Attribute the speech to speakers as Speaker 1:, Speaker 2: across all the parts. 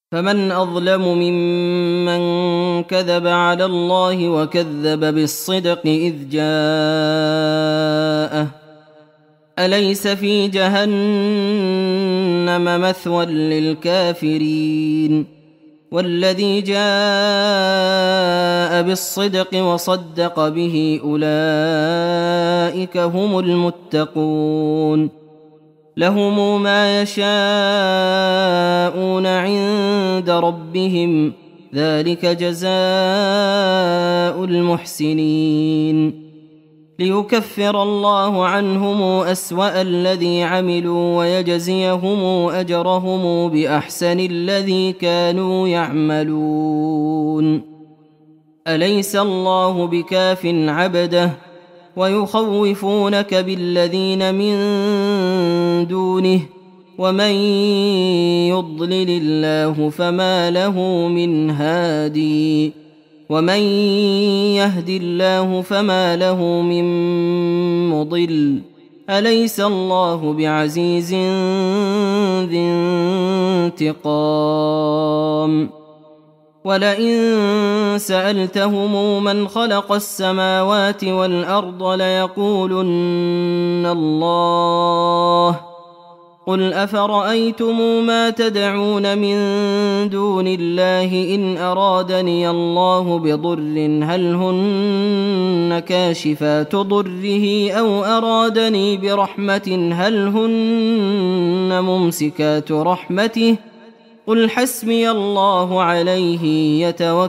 Speaker 1: فمن أظلم ممن كذب على الله وكذب بالصدق إذ جاءه أليس في جهنم مثوى للكافرين والذي جاء بالصدق وصدق به أولئك هم المتقون لهم ما يشاءون عند ربهم ذلك جزاء المحسنين ليكفر الله عنهم أسوأ الذي عملوا ويجزيهم أجرهم بأحسن الذي كانوا يعملون أليس الله بكاف عبده ويخوفونك بالذين من دونه ومن يضلل الله فما له من هادي ومن يهد الله فما له من مضل أليس الله بعزيز ذي انتقام ولئن سألتهم من خلق السماوات والأرض ليقولن الله قل أفرأيتم ما تدعون من دون الله إن أرادني الله بضر هل هن كاشفات ضره أو أرادني برحمة هل هن ممسكات رحمته قل حسبي الله عليه يتوكل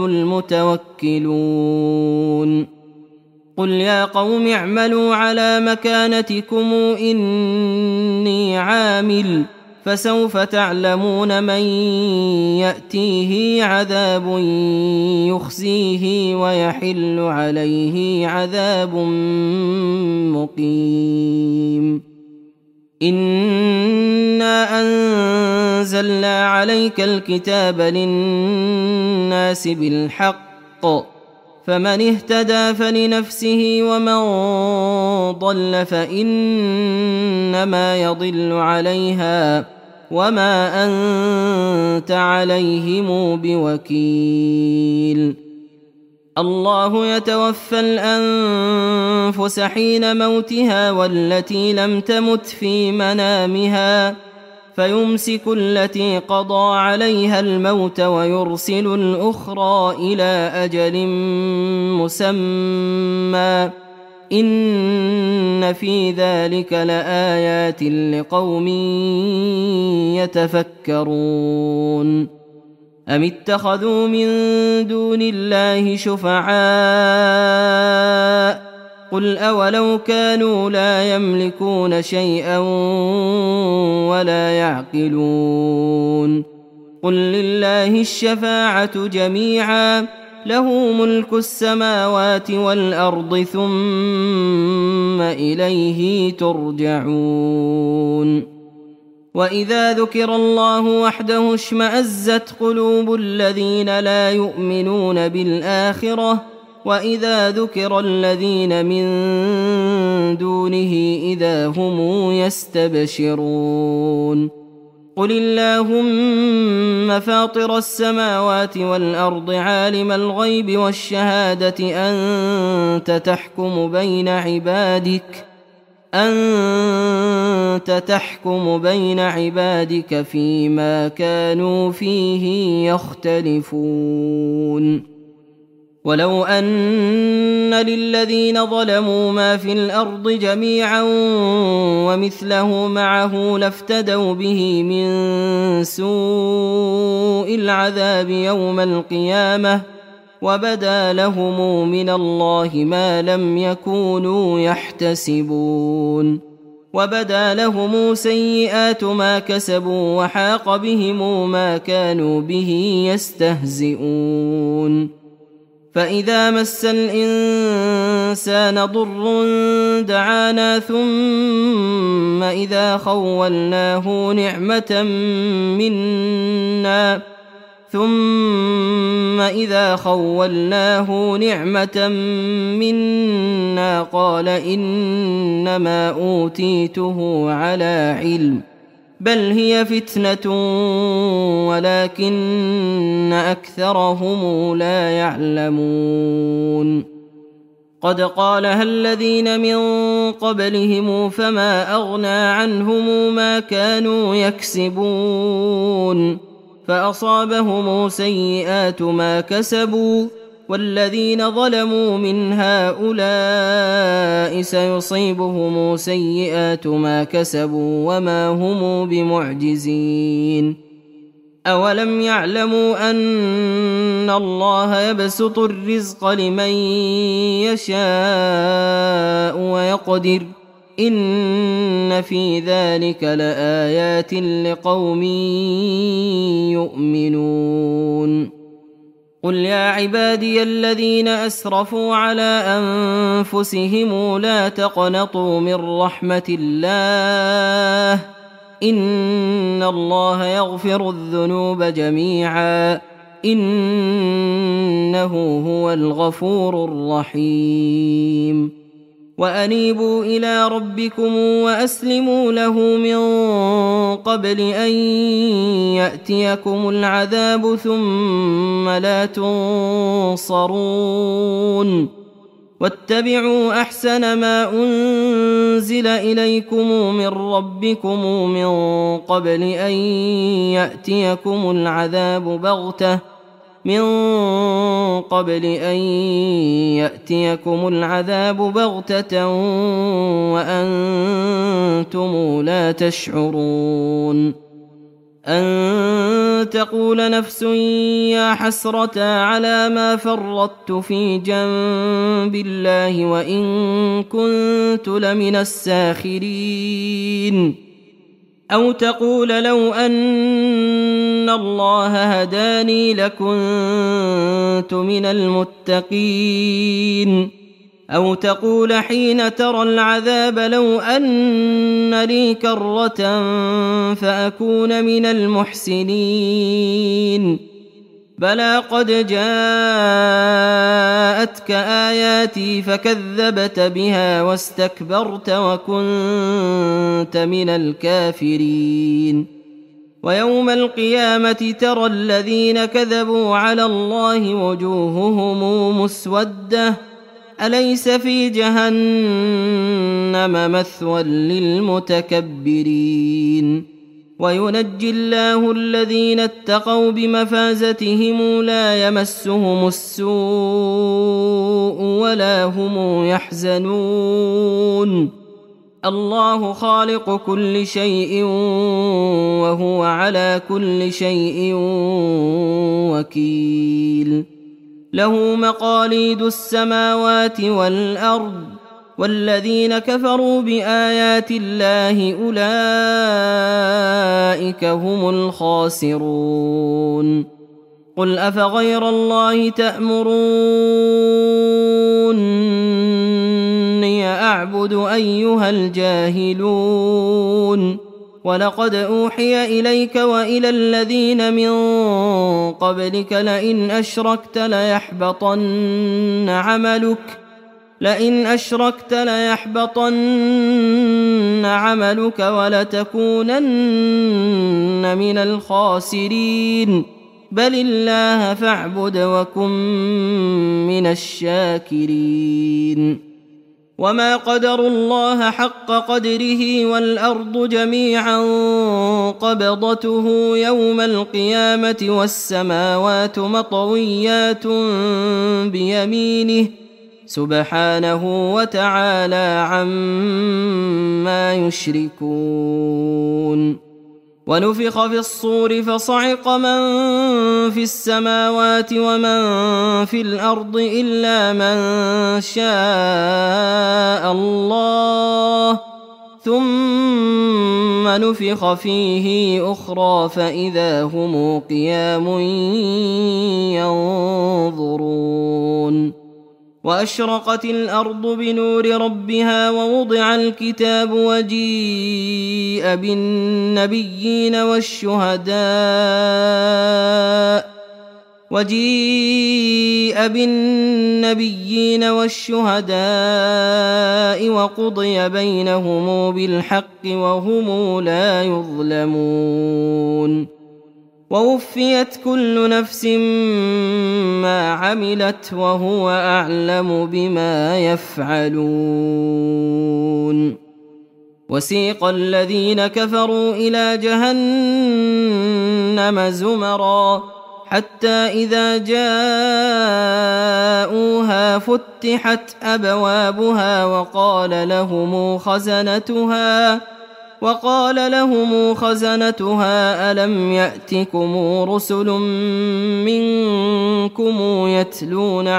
Speaker 1: المتوكلون قل يا قوم اعملوا على مكانتكم إني عامل فسوف تعلمون من يأتيه عذاب يخزيه ويحل عليه عذاب مقيم إنا أنزلنا عليك الكتاب للناس بالحق فمن اهتدى فلنفسه ومن ضل فإنما يضل عليها وما أنت عليهم بوكيل الله يتوفى الأنفس حين موتها والتي لم تمت في منامها فيمسك التي قضى عليها الموت ويرسل الأخرى إلى أجل مسمى إن في ذلك لآيات لقوم يتفكرون أم اتخذوا من دون الله شفعاء قل أولو كانوا لا يملكون شيئا ولا يعقلون قل لله الشفاعة جميعا له ملك السماوات والأرض ثم إليه ترجعون وإذا ذكر الله وحده اشمأزت قلوب الذين لا يؤمنون بالآخرة وإذا ذكر الذين من دونه إذا هم يستبشرون قل اللهم فاطر السماوات والأرض عالم الغيب والشهادة أنت تحكم بين عبادك فيما كانوا فيه يختلفون ولو أن للذين ظلموا ما في الأرض جميعا ومثله معه لافتدوا به من سوء العذاب يوم القيامة وبدا لهم من الله ما لم يكونوا يحتسبون وبدا لهم سيئات ما كسبوا وحاق بهم ما كانوا به يستهزئون فإذا مس الإنسان ضر دعانا ثم إذا خولناه نعمة منا قال إنما أوتيته على علم بل هي فتنة ولكن أكثرهم لا يعلمون قد قالها الذين من قبلهم فما أغنى عنهم ما كانوا يكسبون فأصابهم سيئات ما كسبوا والذين ظلموا من هؤلاء سيصيبهم سيئات ما كسبوا وما هم بمعجزين أولم يعلموا أن الله يبسط الرزق لمن يشاء ويقدر إن في ذلك لآيات لقوم يؤمنون قل يا عبادي الذين أسرفوا على أنفسهم لا تقنطوا من رحمة الله إن الله يغفر الذنوب جميعا إنه هو الغفور الرحيم وأنيبوا إلى ربكم وأسلموا له من قبل أن يأتيكم العذاب ثم لا تنصرون واتبعوا أحسن ما أنزل إليكم من ربكم من قبل أن يأتيكم العذاب بغتة وأنتم لا تشعرون أن تقول نفس يا حسرة على ما فرطت في جنب الله وإن كنت لمن الساخرين أو تقول لو أن الله هداني لكنت من المتقين أو تقول حين ترى العذاب لو أن لي كرة فأكون من المحسنين بلى قد جاءتك آياتي فكذبت بها واستكبرت وكنت من الكافرين ويوم القيامة ترى الذين كذبوا على الله وجوههم مسودة أليس في جهنم مثوى للمتكبرين وينجي الله الذين اتقوا بمفازتهم لا يمسهم السوء ولا هم يحزنون الله خالق كل شيء وهو على كل شيء وكيل له مقاليد السماوات والأرض والذين كفروا بآيات الله أولئك هم الخاسرون قل أفغير الله تأمروني أعبد أيها الجاهلون ولقد أوحي إليك وإلى الذين من قبلك لئن أشركت ليحبطن عملك ولتكونن من الخاسرين بل الله فاعبد وكن من الشاكرين وما قدروا الله حق قدره والأرض جميعا قبضته يوم القيامة والسماوات مطويات بيمينه سبحانه وتعالى عما يشركون ونفخ في الصور فصعق من في السماوات ومن في الأرض إلا من شاء الله ثم نفخ فيه أخرى فإذا هم قيام ينظرون وأشرقت الأرض بنور ربها ووضع الكتاب وجيء بالنبيين وجيء بالنبيين والشهداء وقضي بينهم بالحق وهم لا يظلمون ووفيت كل نفس ما عملت وهو أعلم بما يفعلون وسيق الذين كفروا إلى جهنم زمرا حتى إذا جاءوها فتحت أبوابها وقال لهم خزنتها ألم يأتكم رسل منكم يتلون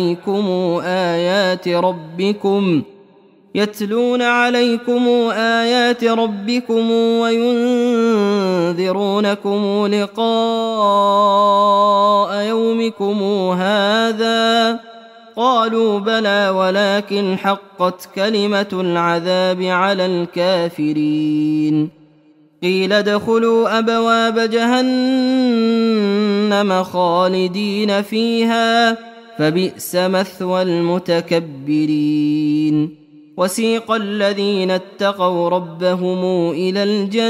Speaker 1: عليكم آيات ربكم وينذرونكم لقاء يومكم هذا قالوا بلى ولكن حقت كلمة العذاب على الكافرين قيل ادخلوا أبواب جهنم خالدين فيها فبئس مثوى المتكبرين وسيق الذين اتقوا ربهم إلى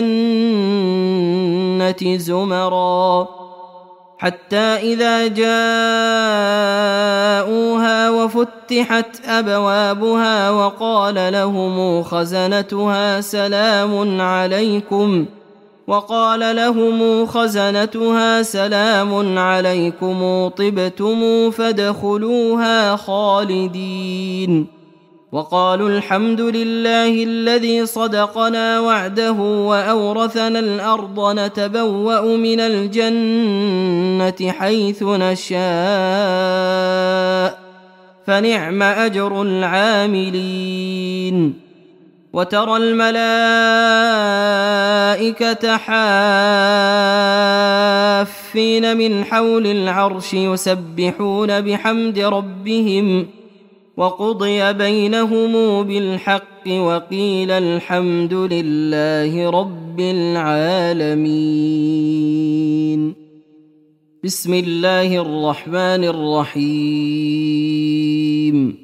Speaker 1: الجنة زمرا حتى إذا جاءوها وفتحت أبوابها وقال لهم خزنتها سلام عليكم طبتم فادخلوها خالدين وقالوا الحمد لله الذي صدقنا وعده وأورثنا الأرض نتبوأ من الجنة حيث نشاء فنعم أجر العاملين وترى الملائكة حافين من حول العرش يسبحون بحمد ربهم وقضي بينهم بالحق وقيل الحمد لله رب العالمين بسم الله الرحمن الرحيم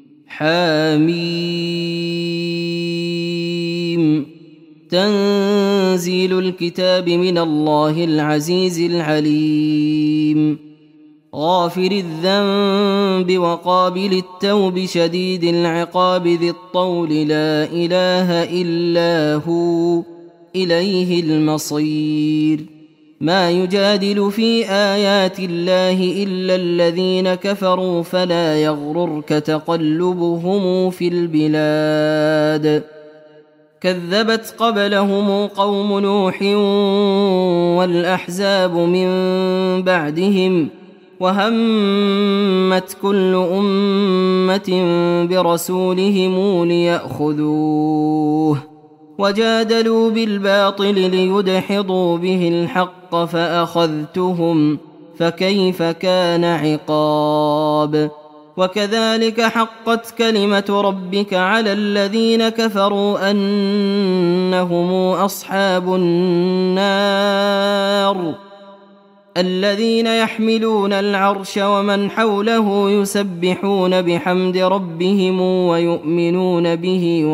Speaker 1: حميم تنزيل الكتاب من الله العزيز العليم غافر الذنب وقابل التوب شديد العقاب ذي الطول لا إله إلا هو إليه المصير ما يجادل في آيات الله إلا الذين كفروا فلا يغررك تقلبهم في البلاد كذبت قبلهم قوم نوح والأحزاب من بعدهم وهمت كل أمة برسولهم ليأخذوه وجادلوا بالباطل ليدحضوا به الحق فأخذتهم فكيف كان عقاب وكذلك حقت كلمة ربك على الذين كفروا أنهم أصحاب النار الذين يحملون العرش ومن حوله يسبحون بحمد ربهم ويؤمنون به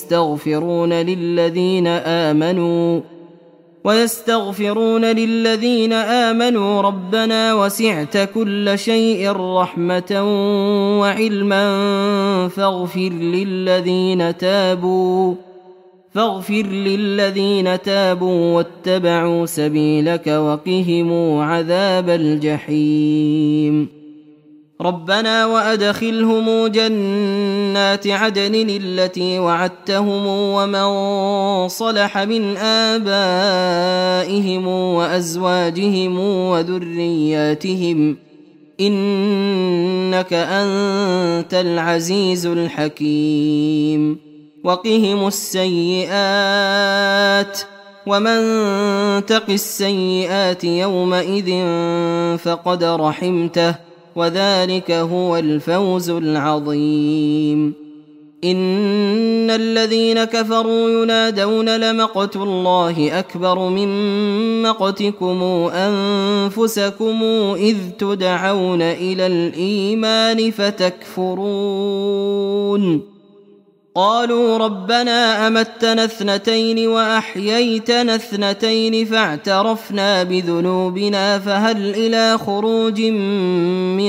Speaker 1: ويستغفرون للذين آمنوا ربنا وسعت كل شيء رحمة وعلما فاغفر للذين تابوا واتبعوا سبيلك وقهم عذاب الجحيم ربنا وأدخلهم جنات عدن التي وعدتهم ومن صلح من آبائهم وأزواجهم وذرياتهم إنك أنت العزيز الحكيم وقهم السيئات ومن تق السيئات يومئذ فقد رحمته وذلك هو الفوز العظيم إن الذين كفروا ينادون لمقت الله أكبر من مقتكم أنفسكم إذ تدعون إلى الإيمان فتكفرون قالوا ربنا أمتنا اثنتين وأحييتنا اثنتين فاعترفنا بذنوبنا فهل إلى خروج من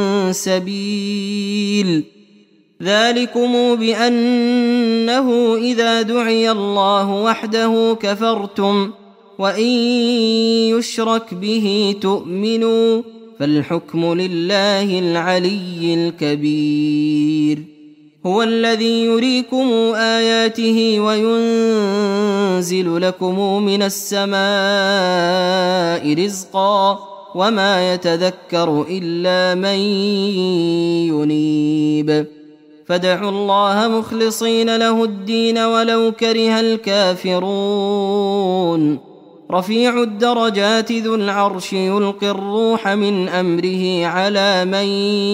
Speaker 1: سبيل ذلكم بأنه إذا دعي الله وحده كفرتم وإن يشرك به تؤمنوا فالحكم لله العلي الكبير هو الذي يريكم آياته وينزل لكم من السماء رزقا وما يتذكر إلا من ينيب فادعوا الله مخلصين له الدين ولو كره الكافرون رفيع الدرجات ذو العرش يلقي الروح من أمره على من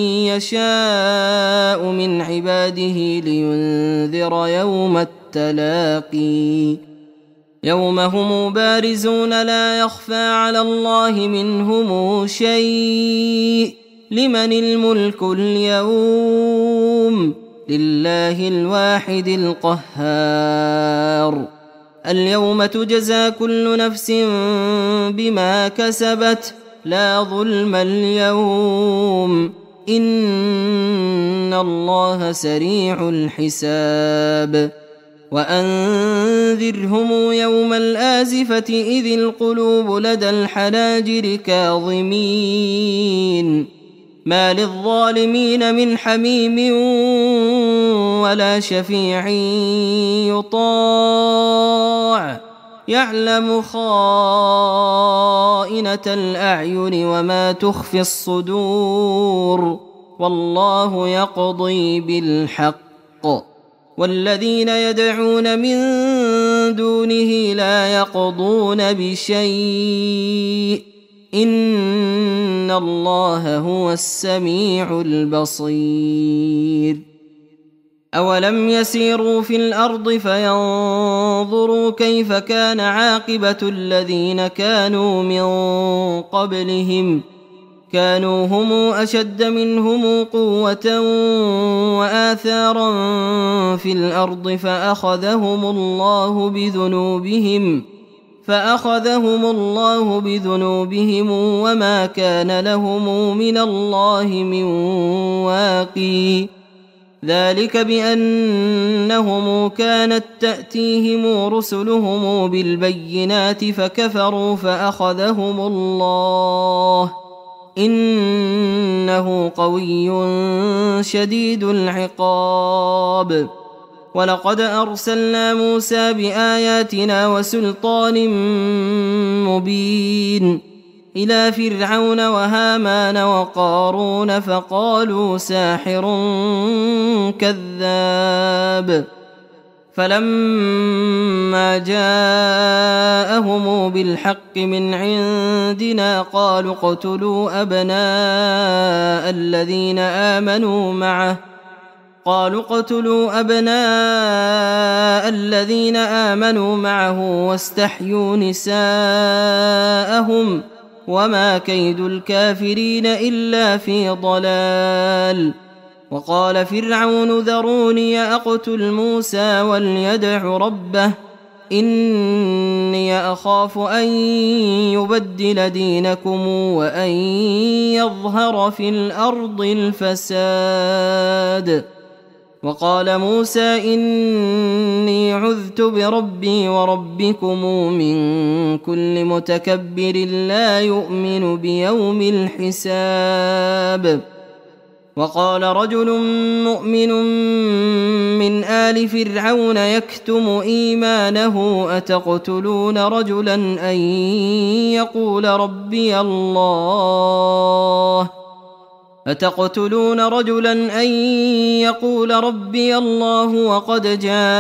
Speaker 1: يشاء من عباده لينذر يوم التلاقي يوم هم بارزون لا يخفى على الله منهم شيء لمن الملك اليوم لله الواحد القهار اليوم تجزى كل نفس بما كسبت لا ظلم اليوم إن الله سريع الحساب وأنذرهم يوم الآزفة إذ القلوب لدى الحناجر كاظمين ما للظالمين من حميم ولا شفيع يطاع يعلم خائنة الأعين وما تخفي الصدور والله يقضي بالحق والذين يدعون من دونه لا يقضون بشيء إن الله هو السميع البصير أولم يسيروا في الأرض فينظروا كيف كان عاقبة الذين كانوا من قبلهم كانوا هم أشد منهم قوة وآثارا في الأرض فأخذهم الله بذنوبهم وما كان لهم من الله من واقي ذلك بأنهم كانت تأتيهم رسلهم بالبينات فكفروا فأخذهم الله إنه قوي شديد العقاب ولقد أرسلنا موسى بآياتنا وسلطان مبين إلى فرعون وهامان وقارون فقالوا ساحر كذاب فلما جاءهم بالحق من عندنا قالوا اقتلوا أبناء الذين آمنوا معه واستحيوا نساءهم وما كيد الكافرين إلا في ضلال وقال فرعون ذروني أقتل موسى وليدع ربه إني أخاف أن يبدل دينكم وأن يظهر في الأرض الفساد وقال موسى إني عذت بربي وربكم من كل متكبر لا يؤمن بيوم الحساب وقال رجل مؤمن من آل فرعون يكتم إيمانه أتقتلون رجلا أن يقول ربي الله وقد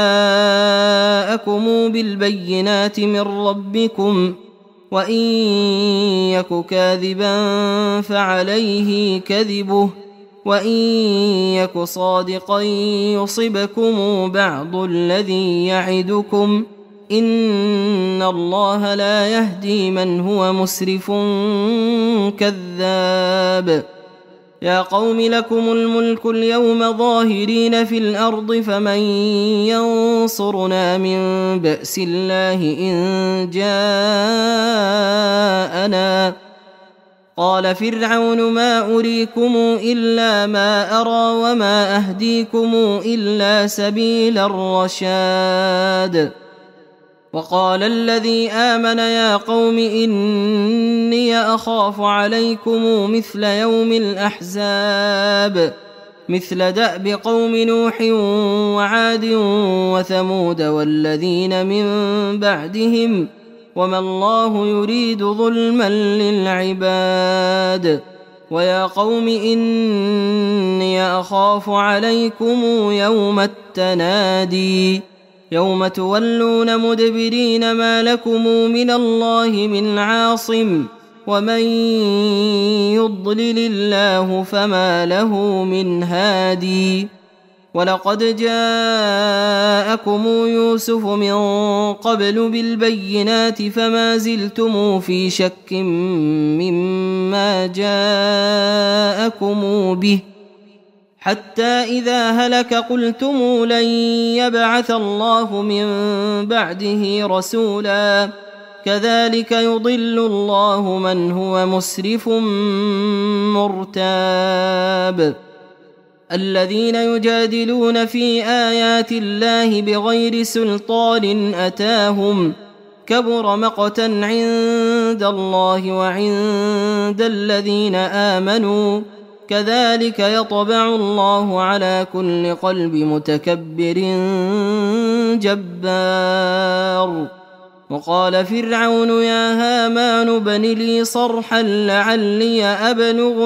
Speaker 1: جاءكم بالبينات من ربكم وإن يك كاذبا فعليه كذبه وإن يك صادقا يصبكم بعض الذي يعدكم إن الله لا يهدي من هو مسرف كذاب. يا قوم لكم الملك اليوم ظاهرين في الأرض فمن ينصرنا من بأس الله إن جاءنا. قال فرعون ما أريكم إلا ما أرى وما أهديكم إلا سبيل الرشاد. وقال الذي آمن يا قوم إني أخاف عليكم مثل يوم الأحزاب مثل دأب قوم نوح وعاد وثمود والذين من بعدهم وما الله يريد ظلما للعباد. ويا قوم إني أخاف عليكم يوم التنادي يوم تولون مدبرين ما لكم من الله من عاصم ومن يضلل الله فما له من هادي. ولقد جاءكم يوسف من قبل بالبينات فما زلتم في شك مما جاءكم به حتى إذا هلك قلتم لن يبعث الله من بعده رسولا كذلك يضل الله من هو مسرف مرتاب. الذين يجادلون في آيات الله بغير سلطان أتاهم كبر مقتا عند الله وعند الذين آمنوا كذلك يطبع الله على كل قلب متكبر جبار. وقال فرعون يا هامان ابن لي صرحا لعلي أبلغ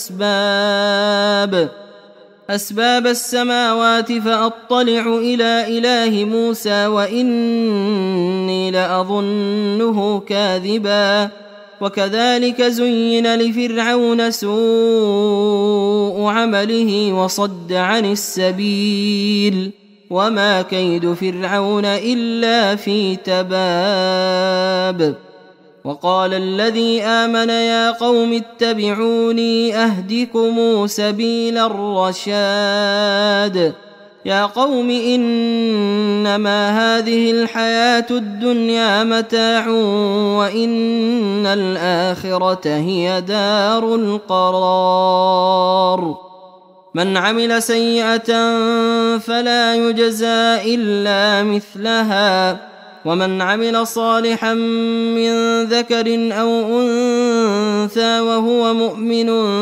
Speaker 1: أسباب السماوات فأطلع إلى إله موسى وإني لأظنه كاذبا. وكذلك زين لفرعون سوء عمله وصد عن السبيل وما كيد فرعون إلا في تباب. وقال الذي آمن يا قوم اتبعوني أهدكم سبيل الرشاد. يا قوم إنما هذه الحياة الدنيا متاع وإن الآخرة هي دار القرار. من عمل سيئة فلا يجزى إلا مثلها ومن عمل صالحا من ذكر أو أنثى وهو مؤمن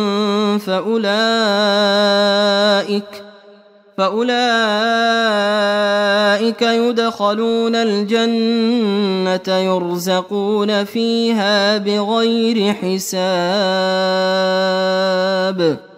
Speaker 1: فأولئك يدخلون الجنة يرزقون فيها بغير حساب.